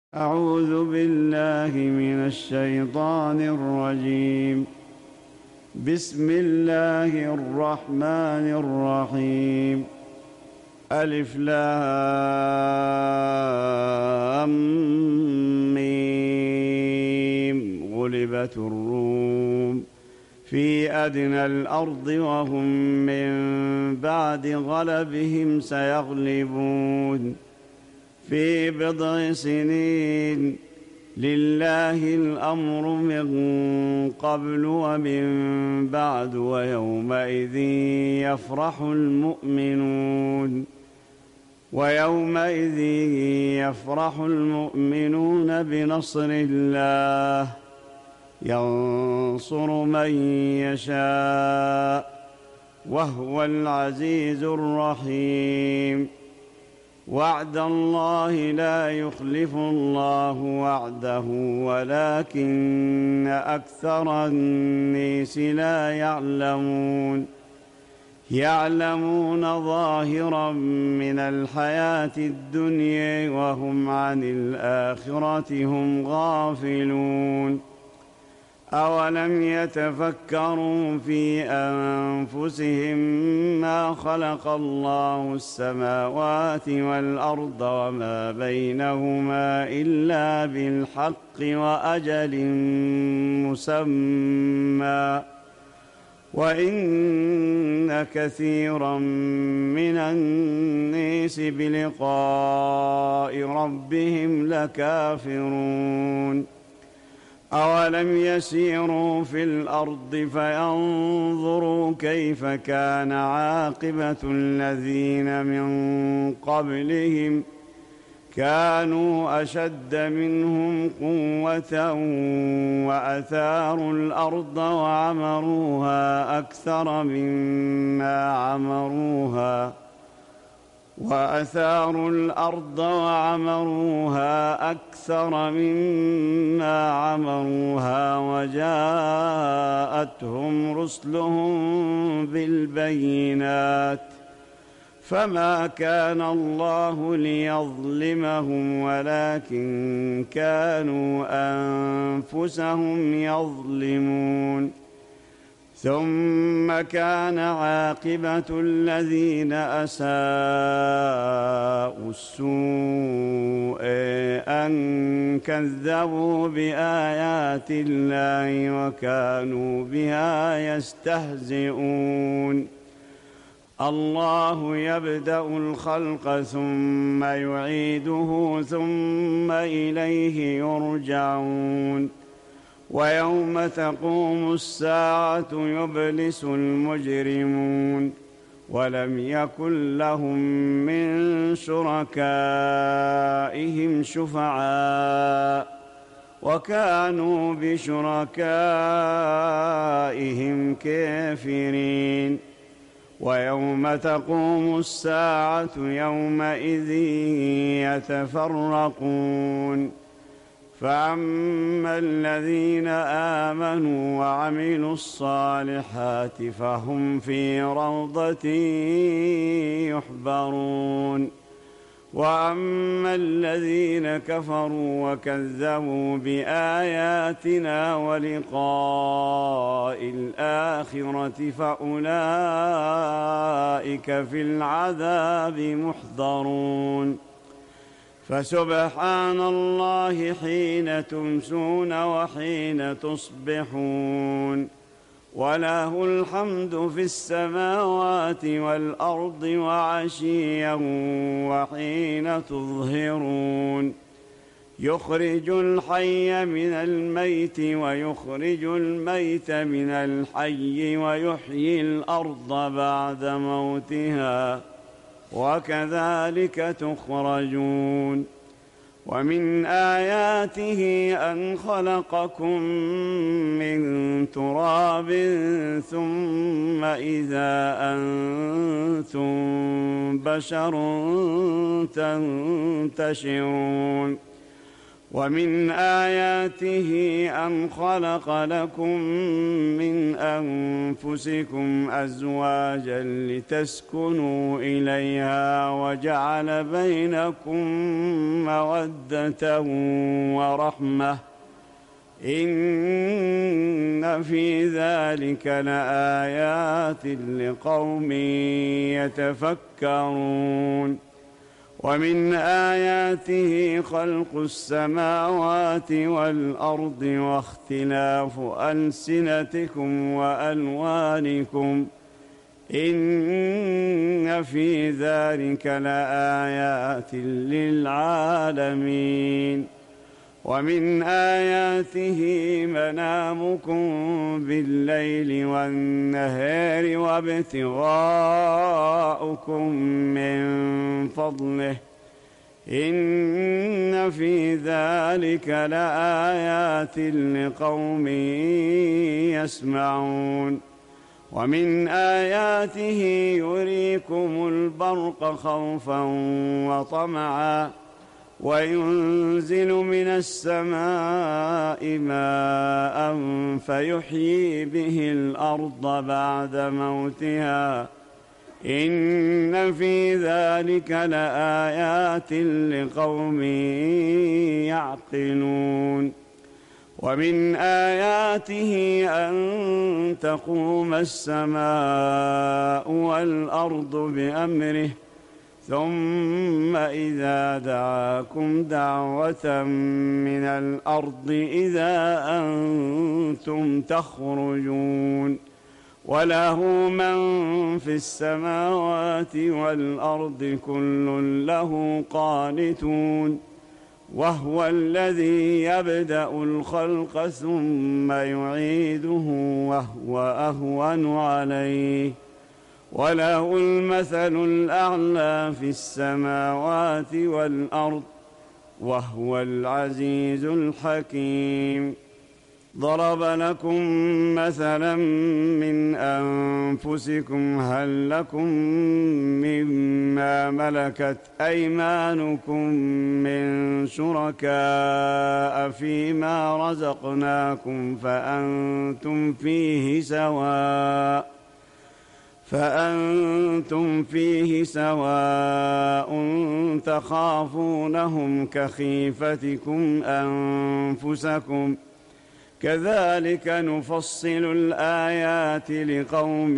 أعوذ بالله من الشيطان الرجيم. بسم الله الرحمن الرحيم. ألف لام ميم. غلبت الروم في أدنى الأرض وهم من بعد غلبهم سيغلبون في بضع سنين. لله الأمر من قبل ومن بعد ويومئذ يفرح المؤمنون بنصر الله ينصر من يشاء وهو العزيز الرحيم. وعد الله لا يخلف الله وعده ولكن أكثر الناس لا يعلمون ظاهرا من الحياة الدنيا وهم عن الآخرة هم غافلون. أولم يتفكروا في أنفسهم ما خلق الله السماوات والأرض وما بينهما إلا بالحق وأجل مسمى وإن كثيرا من الناس بلقاء ربهم لكافرون. أولم يسيروا في الأرض فينظروا كيف كان عاقبة الذين من قبلهم كانوا أشد منهم قوة وأثاروا الأرض وعمروها أكثر مما عمروها وجاءتهم رسلهم بالبينات فما كان الله ليظلمهم ولكن كانوا أنفسهم يظلمون. ثم كان عاقبة الذين أساءوا السوء أن كذبوا بآيات الله وكانوا بها يستهزئون. الله يبدأ الخلق ثم يعيده ثم إليه يرجعون. ويوم تقوم الساعة يبلس المجرمون ولم يكن لهم من شركائهم شفعاء وكانوا بشركائهم كافرين. ويوم تقوم الساعة يومئذ يتفرقون. فأما الذين آمنوا وعملوا الصالحات فهم في روضة يحبرون. وأما الذين كفروا وكذبوا بآياتنا ولقاء الآخرة فأولئك في العذاب محضرون. فسبحان الله حين تمسون وحين تصبحون وله الحمد في السماوات والأرض وعشيا وحين تظهرون. يخرج الحي من الميت ويخرج الميت من الحي ويحيي الأرض بعد موتها وكذلك تخرجون. ومن آياته أن خلقكم من تراب ثم إذا أنتم بشر تنتشرون. ومن آياته أن خلق لكم من أنفسكم أزواجا لتسكنوا إليها وجعل بينكم مودة ورحمة إن في ذلك لآيات لقوم يتفكرون ومن آياته خلق السماوات والأرض واختلاف ألسنتكم وألوانكم إن في ذلك لآيات للعالمين ومن آياته منامكم بالليل والنهار وابتغاؤكم من فضله إن في ذلك لآيات لقوم يسمعون ومن آياته يريكم البرق خوفا وطمعا وينزل من السماء ماء فيحيي به الأرض بعد موتها إن في ذلك لآيات لقوم يعقلون ومن آياته أن تقوم السماء والأرض بأمره ثم إذا دعاكم دعوة من الأرض إذا أنتم تخرجون وله من في السماوات والأرض كل له قانتون وهو الذي يبدأ الخلق ثم يعيده وهو أهون عليه وله المثل الأعلى في السماوات والأرض وهو العزيز الحكيم ضرب لكم مثلا من أنفسكم هل لكم مما ملكت أيمانكم من شركاء فيما رزقناكم فأنتم فيه سواء تخافونهم كخيفتكم أنفسكم كذلك نفصل الآيات لقوم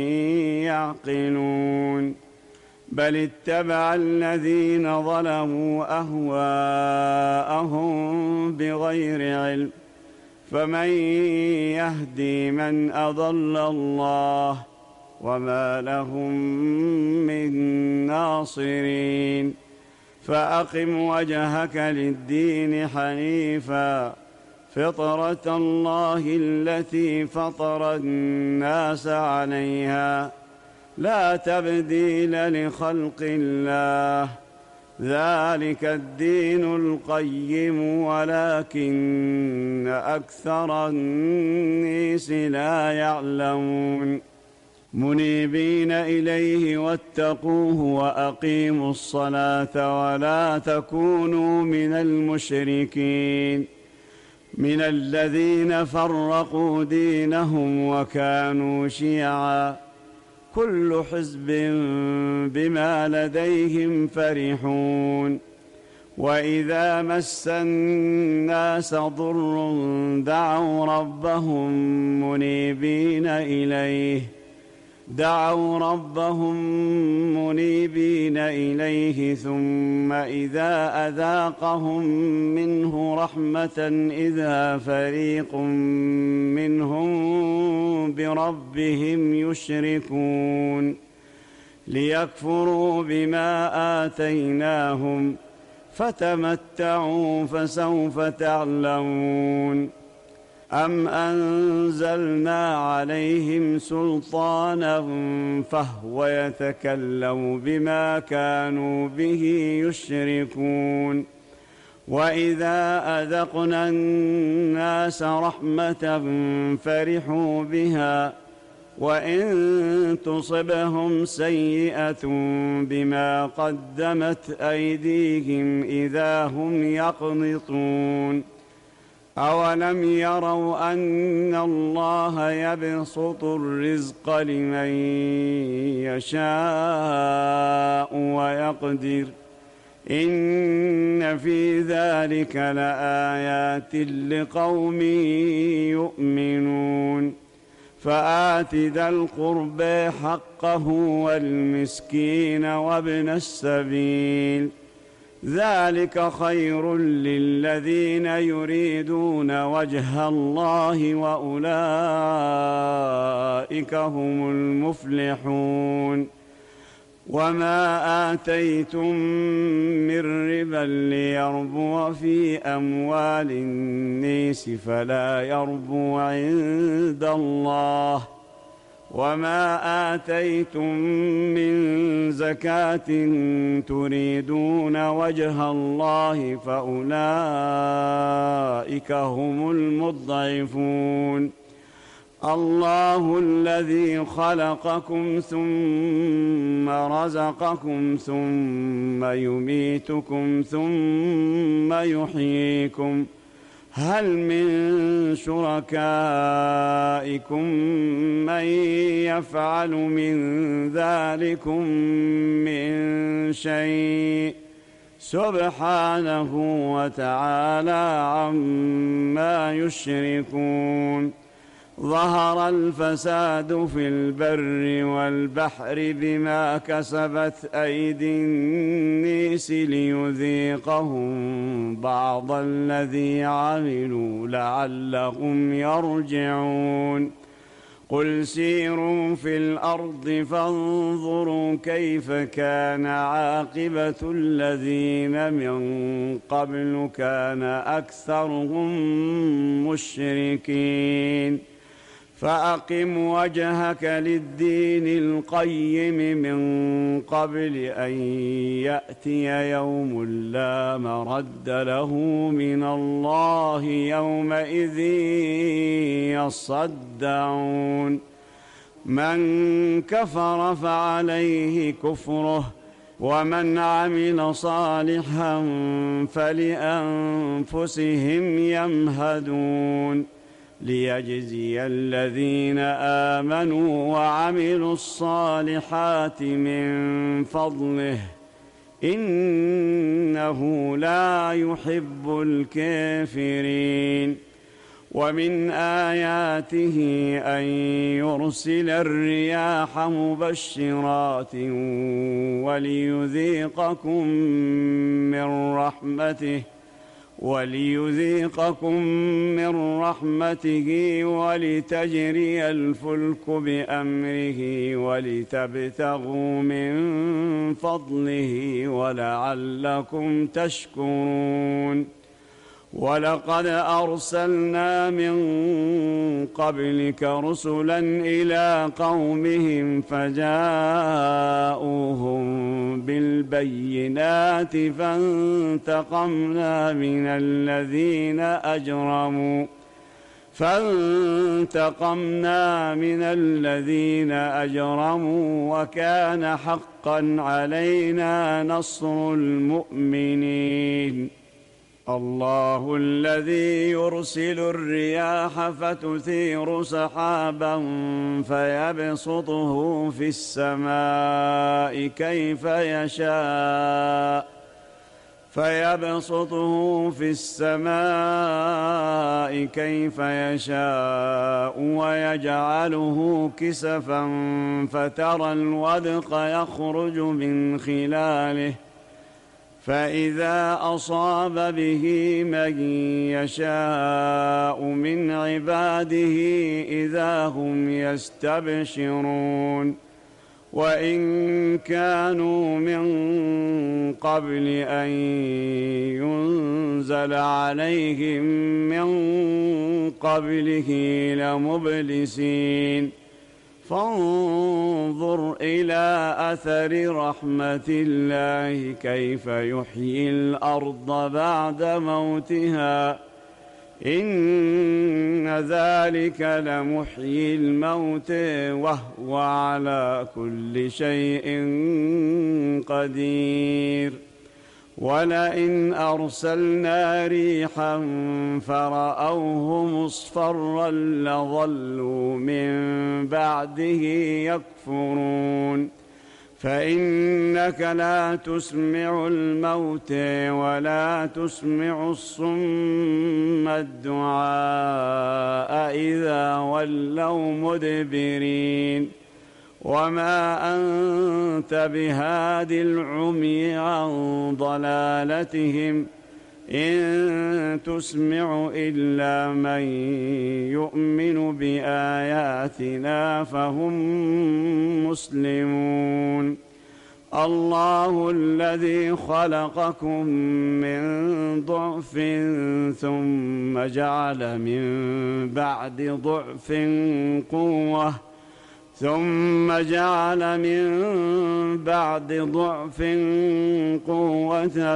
يعقلون بل اتبع الذين ظلموا أهواءهم بغير علم فمن يهدي من أضل الله وما لهم من ناصرين فأقم وجهك للدين حنيفا فطرة الله التي فطر الناس عليها لا تبديل لخلق الله ذلك الدين القيم ولكن أكثر الناس لا يعلمون منيبين إليه واتقوه وأقيموا الصلاة ولا تكونوا من المشركين من الذين فرقوا دينهم وكانوا شيعا كل حزب بما لديهم فرحون وإذا مس الناس ضر دعوا ربهم منيبين إليه ثم إذا أذاقهم منه رحمة إذا فريق منهم بربهم يشركون ليكفروا بما آتيناهم فتمتعوا فسوف تعلمون أم أنزلنا عليهم سلطانا فهو يتكلم بما كانوا به يشركون وإذا أذقنا الناس رحمة فرحوا بها وإن تصبهم سيئة بما قدمت أيديهم إذا هم يقنطون أولم يروا أن الله يبسط الرزق لمن يشاء ويقدر إن في ذلك لآيات لقوم يؤمنون فآت ذا القربى حقه والمسكين وابن السبيل ذلك خير للذين يريدون وجه الله وأولئك هم المفلحون وما آتيتم من ربا ليربو في أموال الناس فلا يربو عند الله وما آتيتم من زكاة تريدون وجه الله فأولئك هم المضعفون الله الذي خلقكم ثم رزقكم ثم يميتكم ثم يحييكم هل من شركائكم من يفعل من ذلكم من شيء سبحانه وتعالى عما يشركون ظهر الفساد في البر والبحر بما كسبت أيدي الناس ليذيقهم بعض الذي عملوا لعلهم يرجعون قل سيروا في الأرض فانظروا كيف كان عاقبة الذين من قبل كان أكثرهم مشركين فأقم وجهك للدين القيم من قبل أن يأتي يوم لا مرد له من الله يومئذ يصدعون من كفر فعليه كفره ومن عمل صالحا فلأنفسهم يمهدون ليجزي الذين آمنوا وعملوا الصالحات من فضله إنه لا يحب الكافرين ومن آياته أن يرسل الرياح مبشرات وليذيقكم من رحمته ولتجري الفلك بأمره ولتبتغوا من فضله ولعلكم تشكرون ولقد أرسلنا من قبلك رسلا إلى قومهم فجاءوهم بالبينات فانتقمنا من الذين أجرموا وكان حقا علينا نصر المؤمنين الله الذي يرسل الرياح فتثير سحابا فيبسطه في السماء كيف يشاء ويجعله كسفا فترى الودق يخرج من خلاله فإذا أصاب به من يشاء من عباده إذا هم يستبشرون وإن كانوا من قبل أن ينزل عليهم من قبله لمبلسين فانظر إلى أثر رحمة الله كيف يحيي الأرض بعد موتها إن ذلك لمحيي الموت وهو على كل شيء قدير ولئن أرسلنا ريحا فرأوه مصفرا لظلوا من بعده يكفرون فإنك لا تسمع الموت ولا تسمع الصم الدعاء إذا ولوا مدبرين وما أنت بهاد العمي عن ضلالتهم إن تسمع إلا من يؤمن بآياتنا فهم مسلمون الله الذي خلقكم من ضعف ثم جعل من بعد ضعف قوة ثم جعل من بعد ضعف قوة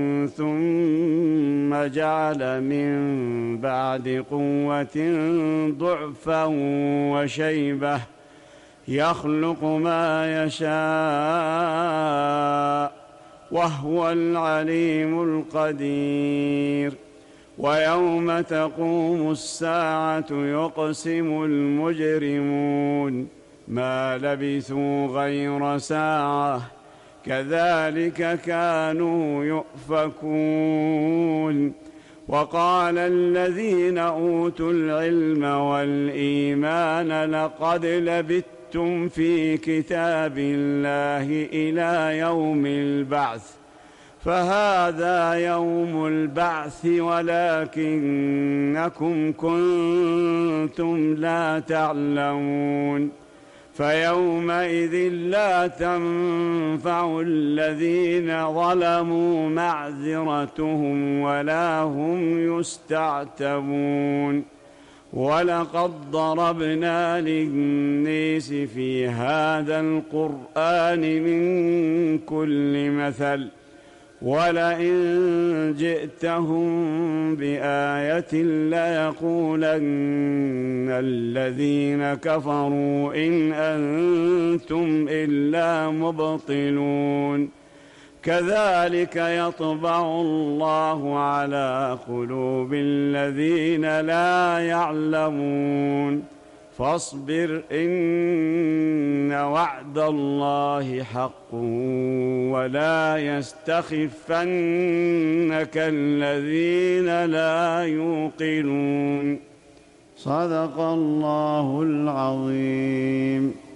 ثم جعل من بعد قوة ضعفا وشيبة يخلق ما يشاء وهو العليم القدير ويوم تقوم الساعة يقسم المجرمون ما لبثوا غير ساعة كذلك كانوا يؤفكون وقال الذين أوتوا العلم والإيمان لقد لبثتم في كتاب الله إلى يوم البعث فهذا يوم البعث ولكنكم كنتم لا تعلمون فيومئذ لا تنفع الذين ظلموا معذرتهم ولا هم يستعتبون ولقد ضربنا للناس في هذا القرآن من كل مثل ولئن جئتهم بآية ليقولن الذين كفروا إن أنتم إلا مبطلون كذلك يطبع الله على قلوب الذين لا يعلمون فاصبر إن وعد الله حق ولا يستخفنك الذين لا يوقنون صدق الله العظيم.